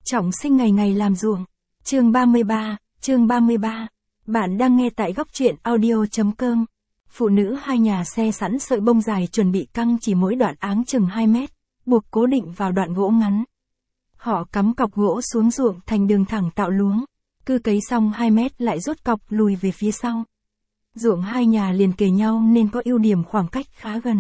Trọng sinh ngày ngày làm ruộng. Chương 33. Bạn đang nghe tại góc truyện audio.com. Phụ nữ hai nhà xe sẵn sợi bông dài chuẩn bị căng chỉ mỗi đoạn áng chừng 2 mét, buộc cố định vào đoạn gỗ ngắn. Họ cắm cọc gỗ xuống ruộng thành đường thẳng tạo luống. Cứ cấy xong 2 mét lại rút cọc lùi về phía sau. Ruộng hai nhà liền kề nhau nên có ưu điểm khoảng cách khá gần.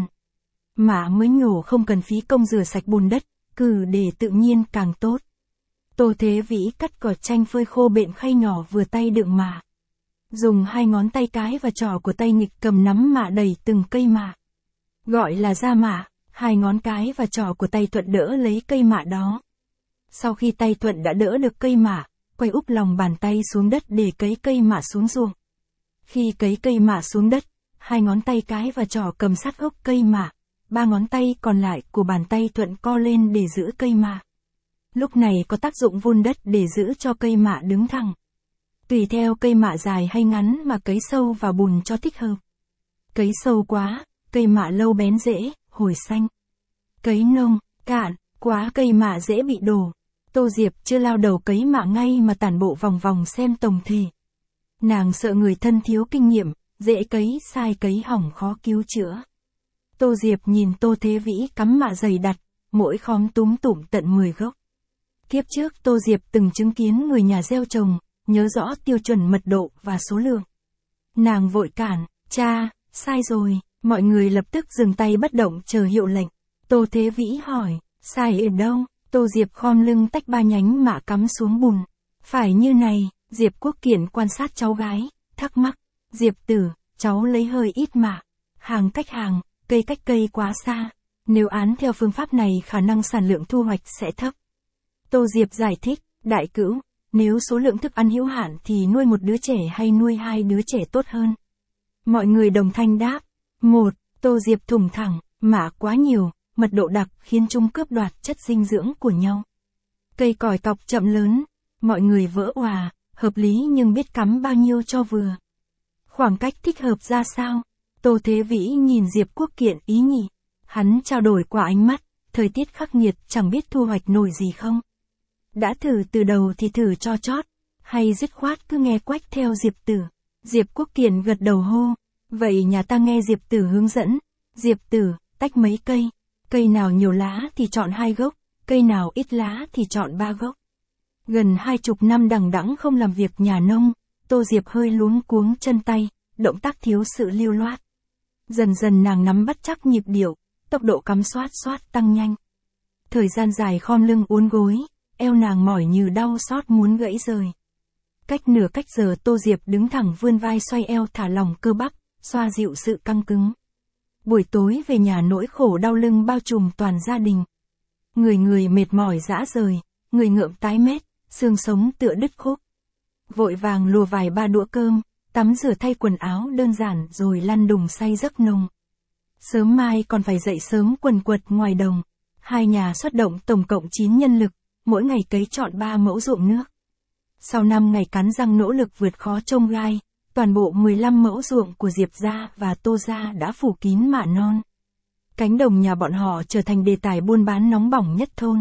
Mạ mới nhổ không cần phí công rửa sạch bùn đất, cứ để tự nhiên càng tốt. Tô Thế Vĩ cắt cỏ chanh phơi khô bện khay nhỏ vừa tay đựng mạ. Dùng 2 ngón tay cái và trỏ của tay nghịch cầm nắm mạ đẩy từng cây mạ. Gọi là ra mạ, 2 ngón cái và trỏ của tay Thuận đỡ lấy cây mạ đó. Sau khi tay Thuận đã đỡ được cây mạ, quay úp lòng bàn tay xuống đất để cấy cây mạ xuống ruộng. Khi cấy cây mạ xuống đất, 2 ngón tay cái và trỏ cầm sát gốc cây mạ, 3 ngón tay còn lại của bàn tay Thuận co lên để giữ cây mạ. Lúc này có tác dụng vun đất để giữ cho cây mạ đứng thẳng. Tùy theo cây mạ dài hay ngắn mà cấy sâu vào bùn cho thích hợp. Cấy sâu quá, cây mạ lâu bén rễ, hồi xanh. Cấy nông, cạn, quá cây mạ dễ bị đổ. Tô Diệp chưa lao đầu cấy mạ ngay mà tản bộ vòng vòng xem tổng thể. Nàng sợ người thân thiếu kinh nghiệm, dễ cấy sai cấy hỏng khó cứu chữa. Tô Diệp nhìn Tô Thế Vĩ cắm mạ dày đặc, mỗi khóm túm tủm tận 10 gốc. Kiếp trước Tô Diệp từng chứng kiến người nhà gieo trồng, nhớ rõ tiêu chuẩn mật độ và số lượng. Nàng vội cản, cha, sai rồi, mọi người lập tức dừng tay bất động chờ hiệu lệnh. Tô Thế Vĩ hỏi, sai ở đâu? Tô Diệp khom lưng tách 3 nhánh mạ cắm xuống bùn. Phải như này, Diệp Quốc Kiện quan sát cháu gái, thắc mắc, Diệp Tử, cháu lấy hơi ít mạ. Hàng cách hàng, cây cách cây quá xa. Nếu án theo phương pháp này khả năng sản lượng thu hoạch sẽ thấp. Tô Diệp giải thích, đại cữu, nếu số lượng thức ăn hữu hạn thì nuôi một đứa trẻ hay nuôi 2 đứa trẻ tốt hơn? Mọi người đồng thanh đáp. 1. Tô Diệp thủng thẳng, mạ quá nhiều, mật độ đặc khiến chúng cướp đoạt chất dinh dưỡng của nhau. Cây còi cọc chậm lớn, mọi người vỡ òa, hợp lý nhưng biết cắm bao nhiêu cho vừa. Khoảng cách thích hợp ra sao? Tô Thế Vĩ nhìn Diệp Quốc Kiện ý nhị. Hắn trao đổi qua ánh mắt, thời tiết khắc nghiệt chẳng biết thu hoạch nổi gì không. Đã thử từ đầu thì thử cho chót, hay dứt khoát cứ nghe quách theo Diệp Tử. Diệp Quốc Kiện gật đầu hô, vậy nhà ta nghe Diệp Tử hướng dẫn. Diệp Tử, tách mấy cây, cây nào nhiều lá thì chọn 2 gốc, cây nào ít lá thì chọn 3 gốc. Gần 20 năm đằng đẵng không làm việc nhà nông, Tô Diệp hơi luống cuống chân tay, động tác thiếu sự lưu loát. Dần dần nàng nắm bắt chắc nhịp điệu, tốc độ cắm xoát tăng nhanh. Thời gian dài khom lưng uốn gối, eo nàng mỏi như đau xót muốn gãy rời. Cách nửa cách giờ Tô Diệp đứng thẳng vươn vai xoay eo thả lỏng cơ bắp, xoa dịu sự căng cứng. Buổi tối về nhà nỗi khổ đau lưng bao trùm toàn gia đình. Người mệt mỏi rã rời, người ngợm tái mét, xương sống tựa đứt khúc. Vội vàng lùa vài 3 đũa cơm, tắm rửa thay quần áo đơn giản rồi lăn đùng say giấc nồng. Sớm mai còn phải dậy sớm quần quật ngoài đồng. Hai nhà xuất động tổng cộng 9 nhân lực, mỗi ngày cấy trọn 3 mẫu ruộng nước. Sau 5 ngày cắn răng nỗ lực vượt khó chông gai, toàn bộ 15 mẫu ruộng của Diệp gia và Tô gia đã phủ kín mạ non. Cánh đồng nhà bọn họ trở thành đề tài buôn bán nóng bỏng nhất thôn.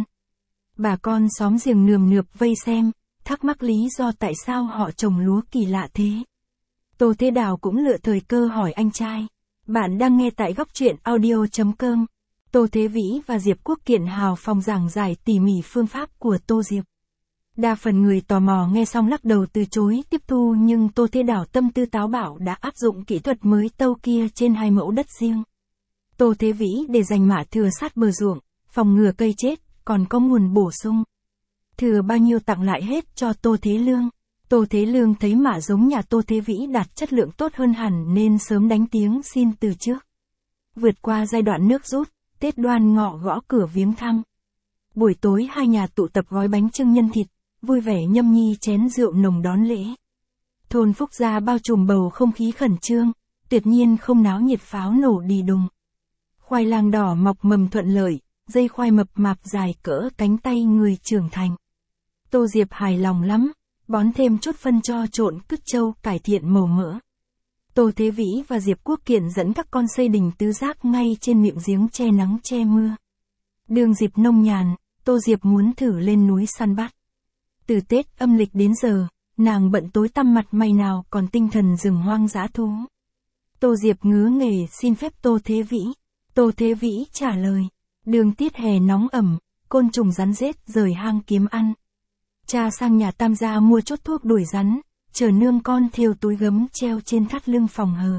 Bà con xóm giềng nườm nượp vây xem, thắc mắc lý do tại sao họ trồng lúa kỳ lạ thế. Tô Thế Đào cũng lựa thời cơ hỏi anh trai. Bạn đang nghe tại góc truyện audio.com. Tô Thế Vĩ và Diệp Quốc Kiện hào phóng giảng giải tỉ mỉ phương pháp của Tô Diệp. Đa phần người tò mò nghe xong lắc đầu từ chối tiếp thu, nhưng Tô Thế Đào tâm tư táo bạo đã áp dụng kỹ thuật mới tâu kia trên 2 mẫu đất riêng. Tô Thế Vĩ để dành mạ thừa sát bờ ruộng, phòng ngừa cây chết, còn có nguồn bổ sung. Thừa bao nhiêu tặng lại hết cho Tô Thế Lương. Tô Thế Lương thấy mạ giống nhà Tô Thế Vĩ đạt chất lượng tốt hơn hẳn nên sớm đánh tiếng xin từ trước. Vượt qua giai đoạn nước rút, Tết Đoan Ngọ gõ cửa viếng thăm. Buổi tối hai nhà tụ tập gói bánh chưng nhân thịt, vui vẻ nhâm nhi chén rượu nồng đón lễ. Thôn Phúc Gia bao trùm bầu không khí khẩn trương, tuyệt nhiên không náo nhiệt pháo nổ đi đùng. Khoai lang đỏ mọc mầm thuận lợi, dây khoai mập mạp dài cỡ cánh tay người trưởng thành. Tô Diệp hài lòng lắm, bón thêm chút phân cho trộn cứt trâu cải thiện màu mỡ. Tô Thế Vĩ và Diệp Quốc Kiện dẫn các con xây đình tứ giác ngay trên miệng giếng che nắng che mưa. Đường dịp nông nhàn, Tô Diệp muốn thử lên núi săn bắt. Từ Tết âm lịch đến giờ, nàng bận tối tăm mặt mày nào còn tinh thần rừng hoang dã thú. Tô Diệp ngứa nghề xin phép Tô Thế Vĩ. Tô Thế Vĩ trả lời. Đường tiết hè nóng ẩm, côn trùng rắn rết rời hang kiếm ăn. Cha sang nhà Tam gia mua chốt thuốc đuổi rắn, chờ nương con thêu túi gấm treo trên thắt lưng phòng hờ.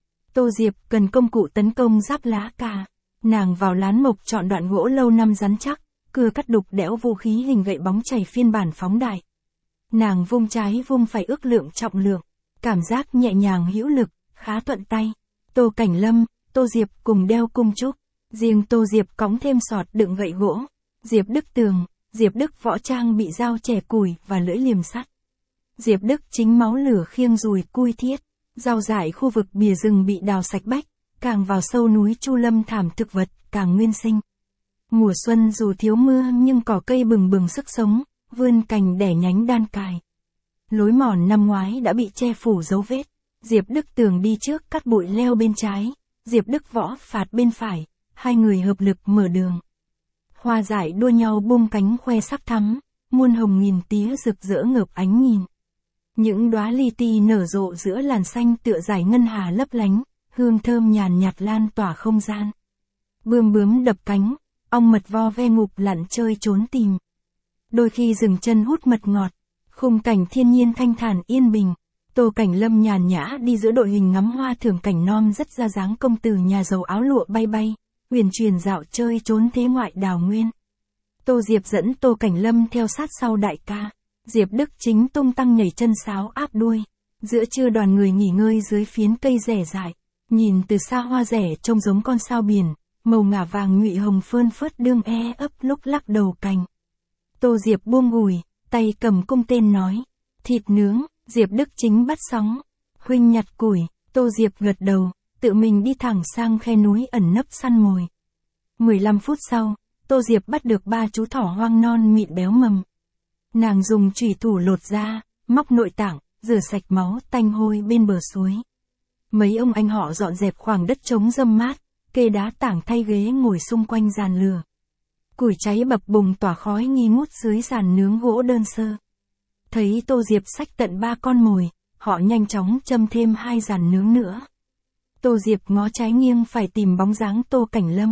Tô Diệp cần công cụ tấn công giáp lá cà. Nàng vào lán mộc chọn đoạn gỗ lâu năm rắn chắc, cưa cắt đục đẽo vũ khí hình gậy bóng chảy phiên bản phóng đại. Nàng vung trái vung phải ước lượng trọng lượng, cảm giác nhẹ nhàng hữu lực, khá thuận tay. Tô Cảnh Lâm, Tô Diệp cùng đeo cung trúc, riêng Tô Diệp cõng thêm sọt đựng gậy gỗ. Diệp Đức Tường, Diệp Đức Võ trang bị dao chẻ củi và lưỡi liềm sắt. Diệp Đức chính máu lửa khiêng dùi cui thiết, rau dại khu vực bìa rừng bị đào sạch bách, càng vào sâu núi Chu Lâm thảm thực vật, càng nguyên sinh. Mùa xuân dù thiếu mưa nhưng cỏ cây bừng bừng sức sống, vươn cành đẻ nhánh đan cài. Lối mòn năm ngoái đã bị che phủ dấu vết. Diệp Đức Tường đi trước cắt bụi leo bên trái, Diệp Đức Võ phạt bên phải, hai người hợp lực mở đường. Hoa dại đua nhau bung cánh khoe sắc thắm, muôn hồng nghìn tía rực rỡ ngợp ánh nhìn. Những đóa li ti nở rộ giữa làn xanh tựa dải ngân hà lấp lánh, hương thơm nhàn nhạt lan tỏa không gian. Bươm bướm đập cánh, ong mật vo ve ngục lặn chơi trốn tìm. Đôi khi dừng chân hút mật ngọt, khung cảnh thiên nhiên thanh thản yên bình. Tô Cảnh Lâm nhàn nhã đi giữa đội hình ngắm hoa thưởng cảnh non rất ra dáng công tử nhà giàu áo lụa bay bay, huyền truyền dạo chơi trốn thế ngoại đào nguyên. Tô Diệp dẫn Tô Cảnh Lâm theo sát sau đại ca. Diệp Đức chính tung tăng nhảy chân sáo áp đuôi. Giữa trưa đoàn người nghỉ ngơi dưới phiến cây rẻ dại. Nhìn từ xa hoa rẻ trông giống con sao biển, màu ngả vàng nhụy hồng phơn phớt đương ấp lúc lắc đầu cành. Tô Diệp buông gùi, tay cầm cung tên nói. Thịt nướng, Diệp Đức chính bắt sóng. Huynh nhặt củi, Tô Diệp gật đầu, tự mình đi thẳng sang khe núi ẩn nấp săn mồi. 15 phút sau, Tô Diệp bắt được 3 chú thỏ hoang non mịn béo mầm. Nàng dùng chùy thủ lột ra, móc nội tạng, rửa sạch máu tanh hôi bên bờ suối. Mấy ông anh họ dọn dẹp khoảng đất trống râm mát, kê đá tảng thay ghế ngồi xung quanh giàn lửa. Củi cháy bập bùng tỏa khói nghi ngút dưới giàn nướng gỗ đơn sơ. Thấy Tô Diệp xách tận 3 con mồi, họ nhanh chóng châm thêm 2 giàn nướng nữa. Tô Diệp ngó trái nghiêng phải tìm bóng dáng Tô Cảnh Lâm.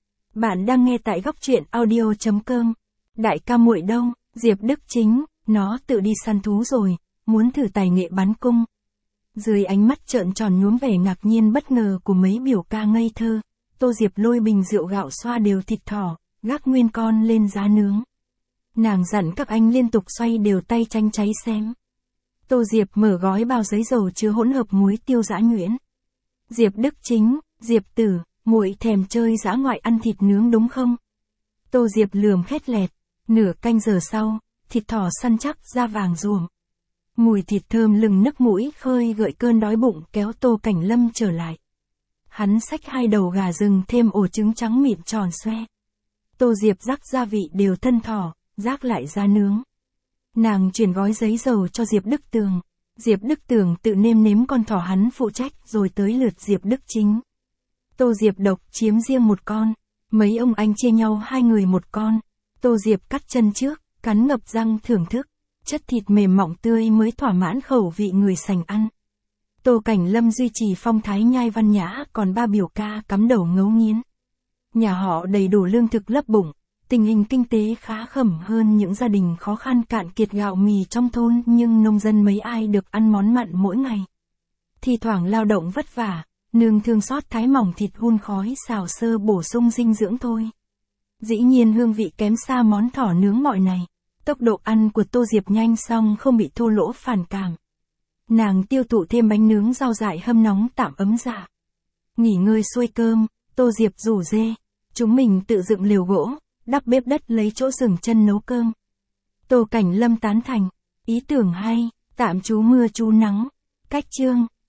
Bạn đang nghe tại góc truyện audio.com. Đại ca muội đâu? Diệp Đức chính, nó tự đi săn thú rồi, muốn thử tài nghệ bắn cung. Dưới ánh mắt trợn tròn nhuốm vẻ ngạc nhiên bất ngờ của mấy biểu ca ngây thơ, Tô Diệp lôi bình rượu gạo xoa đều thịt thỏ, gác nguyên con lên giá nướng. Nàng dặn các anh liên tục xoay đều tay chanh cháy xém. Tô Diệp mở gói bao giấy dầu chứa hỗn hợp muối tiêu giã nhuyễn. Diệp Đức chính, Diệp Tử, muội thèm chơi dã ngoại ăn thịt nướng đúng không? Tô Diệp lườm khét lẹt. Nửa canh giờ sau, thịt thỏ săn chắc da vàng ruộm. Mùi thịt thơm lừng nức mũi khơi gợi cơn đói bụng kéo Tô Cảnh Lâm trở lại. Hắn xách 2 đầu gà rừng thêm ổ trứng trắng mịn tròn xoe. Tô Diệp rắc gia vị đều thân thỏ, rác lại ra nướng. Nàng chuyển gói giấy dầu cho Diệp Đức Tường. Diệp Đức Tường tự nêm nếm con thỏ hắn phụ trách rồi tới lượt Diệp Đức chính. Tô Diệp độc chiếm riêng 1 con. Mấy ông anh chia nhau 2 người 1 con. Tô Diệp cắt chân trước, cắn ngập răng thưởng thức. Chất thịt mềm mọng tươi mới thỏa mãn khẩu vị người sành ăn. Tô Cảnh Lâm duy trì phong thái nhai văn nhã, còn 3 biểu ca cắm đầu ngấu nghiến. Nhà họ đầy đủ lương thực lấp bụng, tình hình kinh tế khá khẩm hơn những gia đình khó khăn cạn kiệt gạo mì trong thôn, nhưng nông dân mấy ai được ăn món mặn mỗi ngày. Thì thoảng lao động vất vả, nương thương xót thái mỏng thịt hun khói xào sơ bổ sung dinh dưỡng thôi. Dĩ nhiên hương vị kém xa món thỏ nướng mọi này. Tốc độ ăn của Tô Diệp nhanh xong không bị thô lỗ phản cảm. Nàng tiêu thụ thêm bánh nướng rau dại hâm nóng tạm ấm dạ. Nghỉ ngơi xuôi cơm, Tô Diệp rủ dê. Chúng mình tự dựng lều gỗ, đắp bếp đất lấy chỗ dừng chân nấu cơm. Tô Cảnh Lâm tán thành. Ý tưởng hay, tạm trú mưa trú nắng. Cách chương.